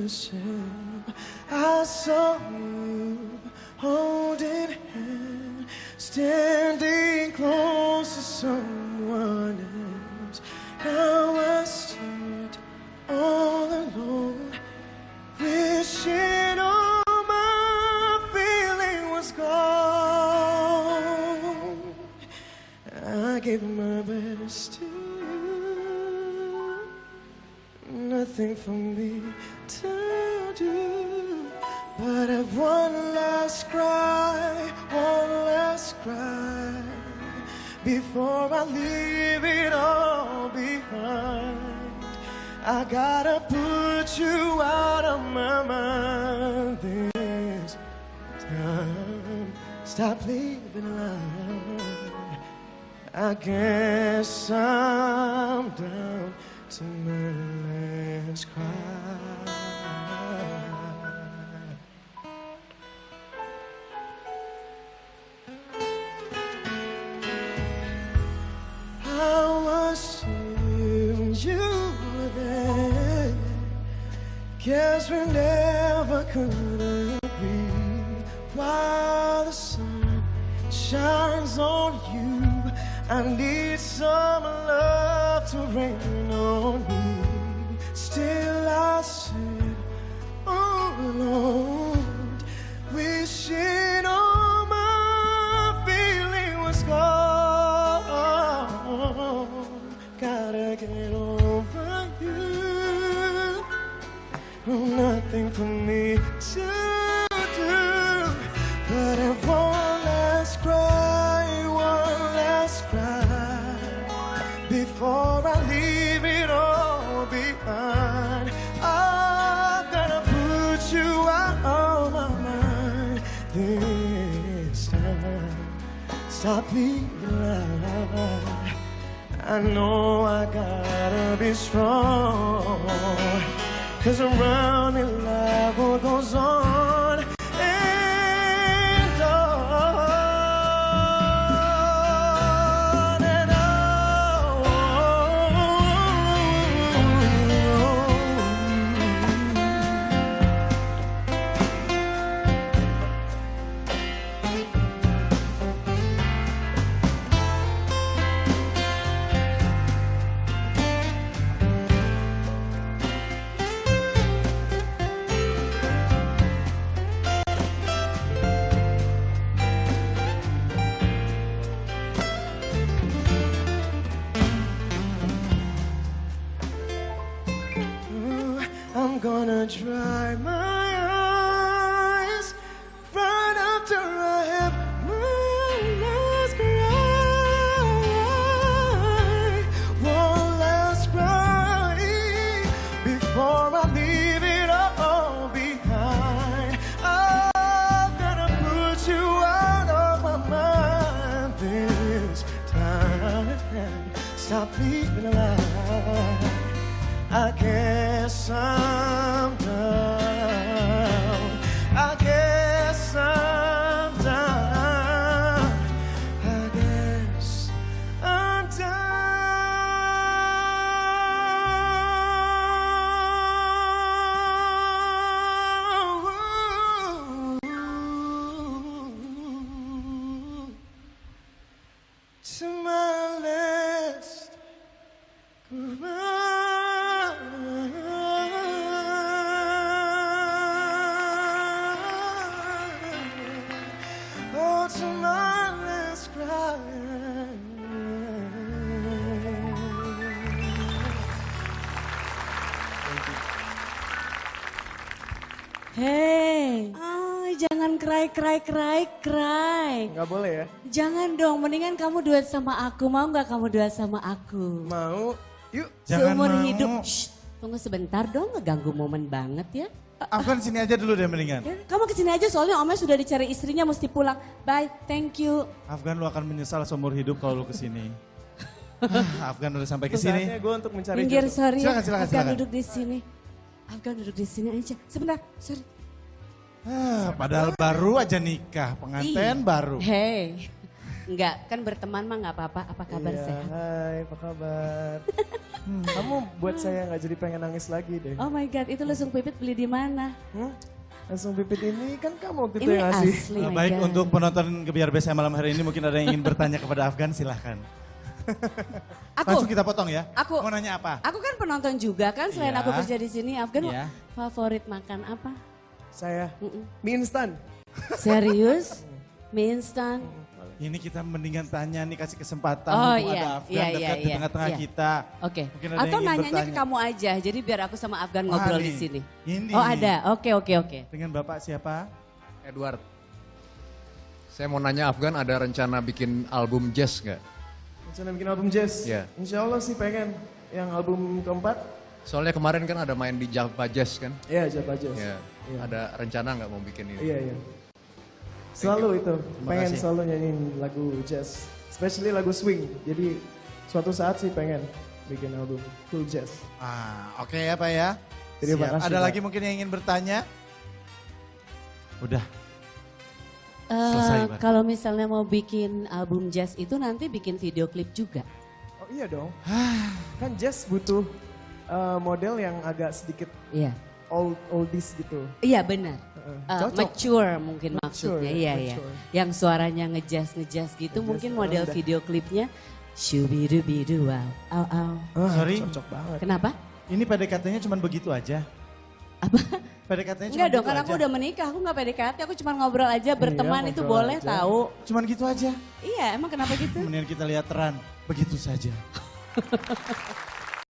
the same. I saw you holding hand, standing close to someone else. Now I sit all alone, wishing all my feeling was gone. I gave my best to you, nothing for me to do, but have one last cry before I leave it all behind. I gotta put you out of my mind this time. Stop leaving line. I guess I'm down to my last cry. I was seeing you there. Guess we never could agree. While the sun shines on you, I need some love to rain on me. Still I sit all alone, wishing all my feeling was gone. Gotta get over you, nothing for me to do, but I one last cry before I leave it all behind. I'm gonna put you out of my mind this time. Stop leaving line. I know I gotta be strong, 'cause around me life goes on and on and I'm gonna dry my eyes right after I have my last cry. One last cry before I leave it all behind. I'm gonna put you out of my mind this time. Stop leaving alive. I guess I'm down. I guess I'm down. I guess I'm down to my last goodbye. To my last cry. Hey, jangan cry. Nggak boleh ya? Jangan dong, mendingan kamu duet sama aku. Mau nggak kamu duet sama aku? Mau, yuk. Jangan Seumur mau. hidup. Shh, tunggu sebentar dong, ngeganggu momen banget ya. Afgan sini aja dulu deh mendingan. Kamu kesini aja soalnya omnya sudah dicari istrinya mesti pulang. Bye, thank you. Afgan lu akan menyesal seumur hidup kalau lu kesini. Afgan udah sampai Itu kesini. saatnya gue untuk mencari Minggir, jodoh. sorry ya. Silakan. Afgan duduk di sini. Afgan duduk di sini aja. Sebentar, sorry. Padahal baru aja nikah, pengantin Ih, baru. Hey, Enggak, kan berteman mah nggak apa-apa. Apa kabar Iya, sehat? hai, apa kabar? Kamu buat saya nggak jadi pengen nangis lagi deh. Oh my God, itu lesung pipit beli di mana? Langsung pipit ini kan kamu waktu itu Ini yang ngasih. asli. Nah, my baik God. untuk penonton Gebiar BSM malam hari ini mungkin ada yang ingin bertanya kepada Afgan silahkan. Langsung Aku, kita potong ya. Aku- Mau nanya apa? aku kan penonton juga kan selain Iya. aku kerja di sini. Afgan Iya. favorit makan apa? Saya Mm-mm. mie instan. Serius? Mie instan? Ini kita mendingan tanya nih kasih kesempatan Oh, mumpung iya, ada Afgan iya, dekat iya, di iya, tengah-tengah iya. kita. Oke. Mungkin ada Atau yang ingin nanyanya ke bertanya. kamu aja, jadi biar aku sama Afgan ngobrol di Mari. sini. Ini. Oh ada, oke. Dengan Bapak siapa? Edward. Saya mau nanya Afgan ada rencana bikin album jazz nggak? Rencana bikin album jazz. Iya. Insya Allah sih pengen yang album keempat. Soalnya kemarin kan ada main di Java Jazz kan? Iya, Java Jazz. Ya. Iya. Ada rencana nggak mau bikin ini? Iya. Selalu itu, pengen kasih. selalu nyanyiin lagu jazz. Especially lagu swing. Jadi suatu saat sih pengen bikin album full jazz. Oke ya Pak ya. Terima Siap. kasih, Ada Pak. lagi mungkin yang ingin bertanya? Udah. Eh, Selesai, Bar. kalau misalnya mau bikin album jazz itu nanti bikin video klip juga. Oh iya dong. Kan jazz butuh model yang agak sedikit Iya. oldies gitu. Iya benar. Cocok. Mature mungkin Mature, maksudnya. Iya. mature. Yang suaranya ngejazz gitu Ngejazz, mungkin model rendah. video klipnya shubidubidu wow. Au. Sorry. Cocok banget. Kenapa? Ini PDKT-nya cuma begitu aja. Apa? PDKT-nya cuma Enggak dong, gitu karena aja. aku udah menikah, aku nggak PDKT, aku cuma ngobrol aja, berteman itu ngobrol boleh aja. tahu. Cuman gitu aja. Iya, emang kenapa gitu? Mendingan kita lihat Ran. Begitu saja.